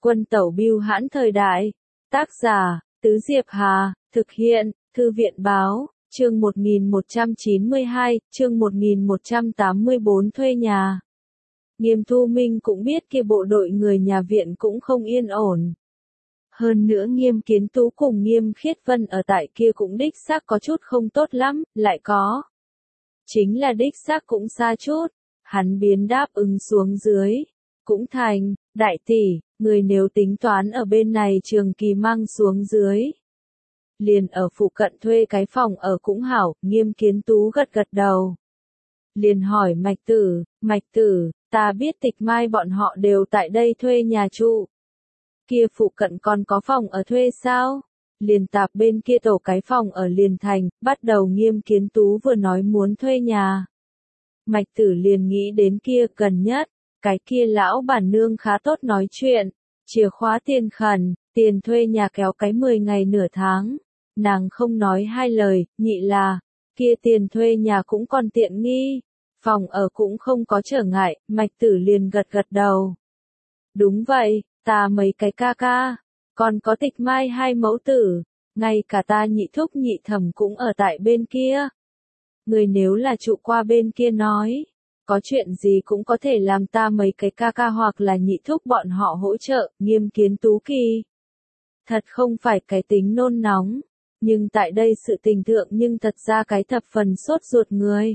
Quân tẩu bưu hãn thời đại. Tác giả, Tứ Diệp Hà, thực hiện, Thư viện báo, chương 1192, chương 1184 thuê nhà. Nghiêm Thu Minh cũng biết kia bộ đội người nhà viện cũng không yên ổn. Hơn nữa Nghiêm Kiến Tú cùng Nghiêm Khiết Vân ở tại kia cũng đích xác có chút không tốt lắm, lại có. Chính là đích xác cũng xa chút, hắn biến đáp ứng xuống dưới. Cũng thành, đại tỷ, người nếu tính toán ở bên này trường kỳ mang xuống dưới. Liền ở phụ cận thuê cái phòng ở cũng hảo, Nghiêm Kiến Tú gật gật đầu. Liền hỏi Mạch Tử, ta biết Tịch Mai bọn họ đều tại đây thuê nhà trụ. Kia phụ cận còn có phòng ở thuê sao? Liền tạp bên kia tổ cái phòng ở liền thành, bắt đầu Nghiêm Kiến Tú vừa nói muốn thuê nhà. Mạch Tử liền nghĩ đến kia gần nhất, cái kia lão bản nương khá tốt nói chuyện, chìa khóa tiền khẩn, tiền thuê nhà kéo cái 10 ngày nửa tháng. Nàng không nói hai lời, nhị là, kia tiền thuê nhà cũng còn tiện nghi, phòng ở cũng không có trở ngại, Mạch Tử liền gật gật đầu. Đúng vậy, ta mấy cái ca ca, còn có Tịch Mai hai mẫu tử, ngay cả ta nhị thúc nhị thẩm cũng ở tại bên kia. Người nếu là trụ qua bên kia nói, có chuyện gì cũng có thể làm ta mấy cái ca ca hoặc là nhị thúc bọn họ hỗ trợ, Nghiêm Kiến Tú kỳ. Thật không phải cái tính nôn nóng, nhưng tại đây sự tình thượng nhưng thật ra cái thập phần sốt ruột người.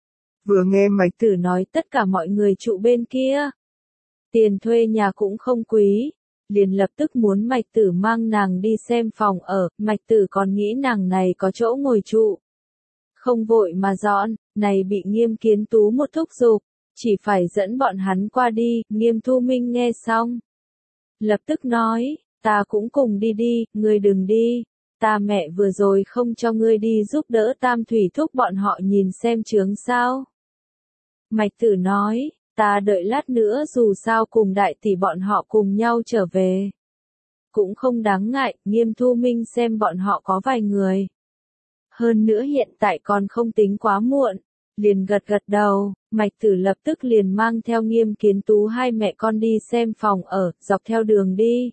Vừa nghe Mạch Tử nói tất cả mọi người trụ bên kia. Tiền thuê nhà cũng không quý, liền lập tức muốn Mạch Tử mang nàng đi xem phòng ở, Mạch Tử còn nghĩ nàng này có chỗ ngồi trụ. Không vội mà dọn, này bị Nghiêm Kiến Tú một thúc giục, chỉ phải dẫn bọn hắn qua đi, Nghiêm Thu Minh nghe xong. Lập tức nói, ta cũng cùng đi đi, ngươi đừng đi, ta mẹ vừa rồi không cho ngươi đi giúp đỡ Tam Thủy thúc bọn họ nhìn xem chướng sao. Mạch Tử nói, ta đợi lát nữa dù sao cùng đại tỷ bọn họ cùng nhau trở về. Cũng không đáng ngại, Nghiêm Thu Minh xem bọn họ có vài người. Hơn nữa hiện tại còn không tính quá muộn, liền gật gật đầu, Mạch Tử lập tức liền mang theo Nghiêm Kiến Tú hai mẹ con đi xem phòng ở, dọc theo đường đi.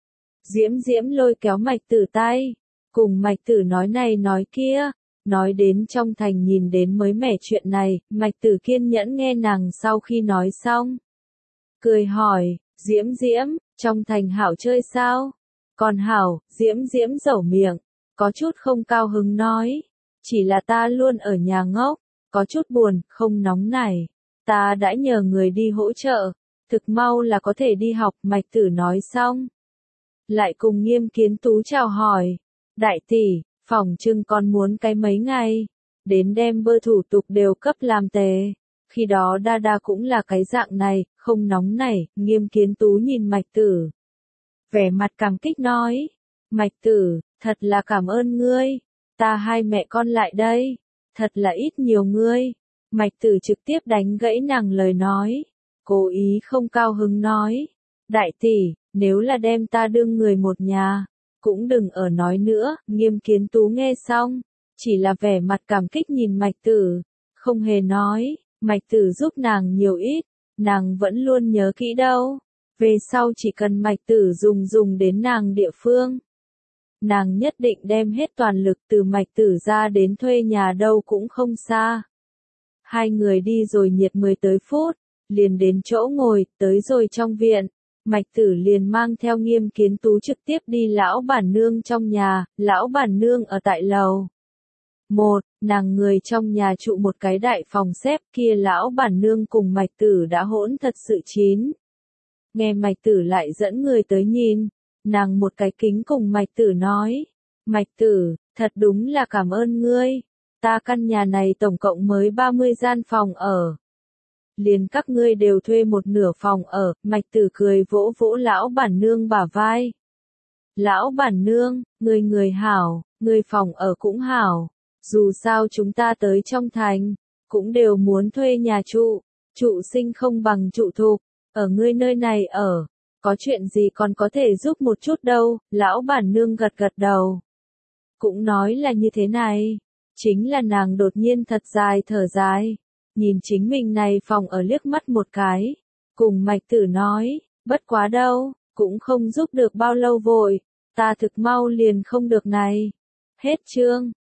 Diễm lôi kéo Mạch Tử tay, cùng Mạch Tử nói này nói kia, nói đến trong thành nhìn đến mới mẻ chuyện này, Mạch Tử kiên nhẫn nghe nàng sau khi nói xong. Cười hỏi, Diễm, trong thành hảo chơi sao? Còn hảo, Diễm dẩu miệng, có chút không cao hứng nói, chỉ là ta luôn ở nhà ngốc, có chút buồn, không nóng nảy, ta đã nhờ người đi hỗ trợ, thực mau là có thể đi học, Mạch Tử nói xong. Lại cùng Nghiêm Kiến Tú chào hỏi, đại tỷ, phỏng chừng còn muốn cái mấy ngày, đến đem bơ thủ tục đều cấp làm tề, khi đó đa cũng là cái dạng này, không nóng nảy, Nghiêm Kiến Tú nhìn Mạch Tử. Vẻ mặt cảm kích nói, Mạch Tử, thật là cảm ơn ngươi, ta hai mẹ con lại đây, thật là ít nhiều ngươi. Mạch Tử trực tiếp đánh gãy nàng lời nói, cố ý không cao hứng nói, đại tỷ, nếu là đem ta đương người một nhà, cũng đừng ở nói nữa. Nghiêm Kiến Tú nghe xong, chỉ là vẻ mặt cảm kích nhìn Mạch Tử, không hề nói, Mạch Tử giúp nàng nhiều ít, nàng vẫn luôn nhớ kỹ đâu, về sau chỉ cần Mạch Tử dùng đến nàng địa phương. Nàng nhất định đem hết toàn lực từ Mạch Tử ra đến thuê nhà đâu cũng không xa. Hai người đi rồi nhiệt 10 tới phút, liền đến chỗ ngồi, tới rồi trong viện. Mạch Tử liền mang theo Nghiêm Kiến Tú trực tiếp đi lão bản nương trong nhà, lão bản nương ở tại lầu. Nàng người trong nhà trụ một cái đại phòng xếp, kia lão bản nương cùng Mạch Tử đã hỗn thật sự chín. Nghe Mạch Tử lại dẫn người tới nhìn, nàng một cái kính cùng Mạch Tử nói, Mạch Tử, thật đúng là cảm ơn ngươi, ta căn nhà này tổng cộng mới 30 gian phòng ở. Liền các ngươi đều thuê một nửa phòng ở, Mạch Tử cười vỗ vỗ lão bản nương bả vai. Lão bản nương, người hảo, người phòng ở cũng hảo, dù sao chúng ta tới trong thành, cũng đều muốn thuê nhà trụ sinh không bằng trụ thục, ở ngươi nơi này ở, có chuyện gì còn có thể giúp một chút đâu, lão bản nương gật gật đầu. Cũng nói là như thế này, chính là nàng đột nhiên thật dài thở dài. Nhìn chính mình này phòng ở liếc mắt một cái, cùng Mạch Tử nói, bất quá đâu, cũng không giúp được bao lâu vội, ta thực mau liền không được này. Hết chương.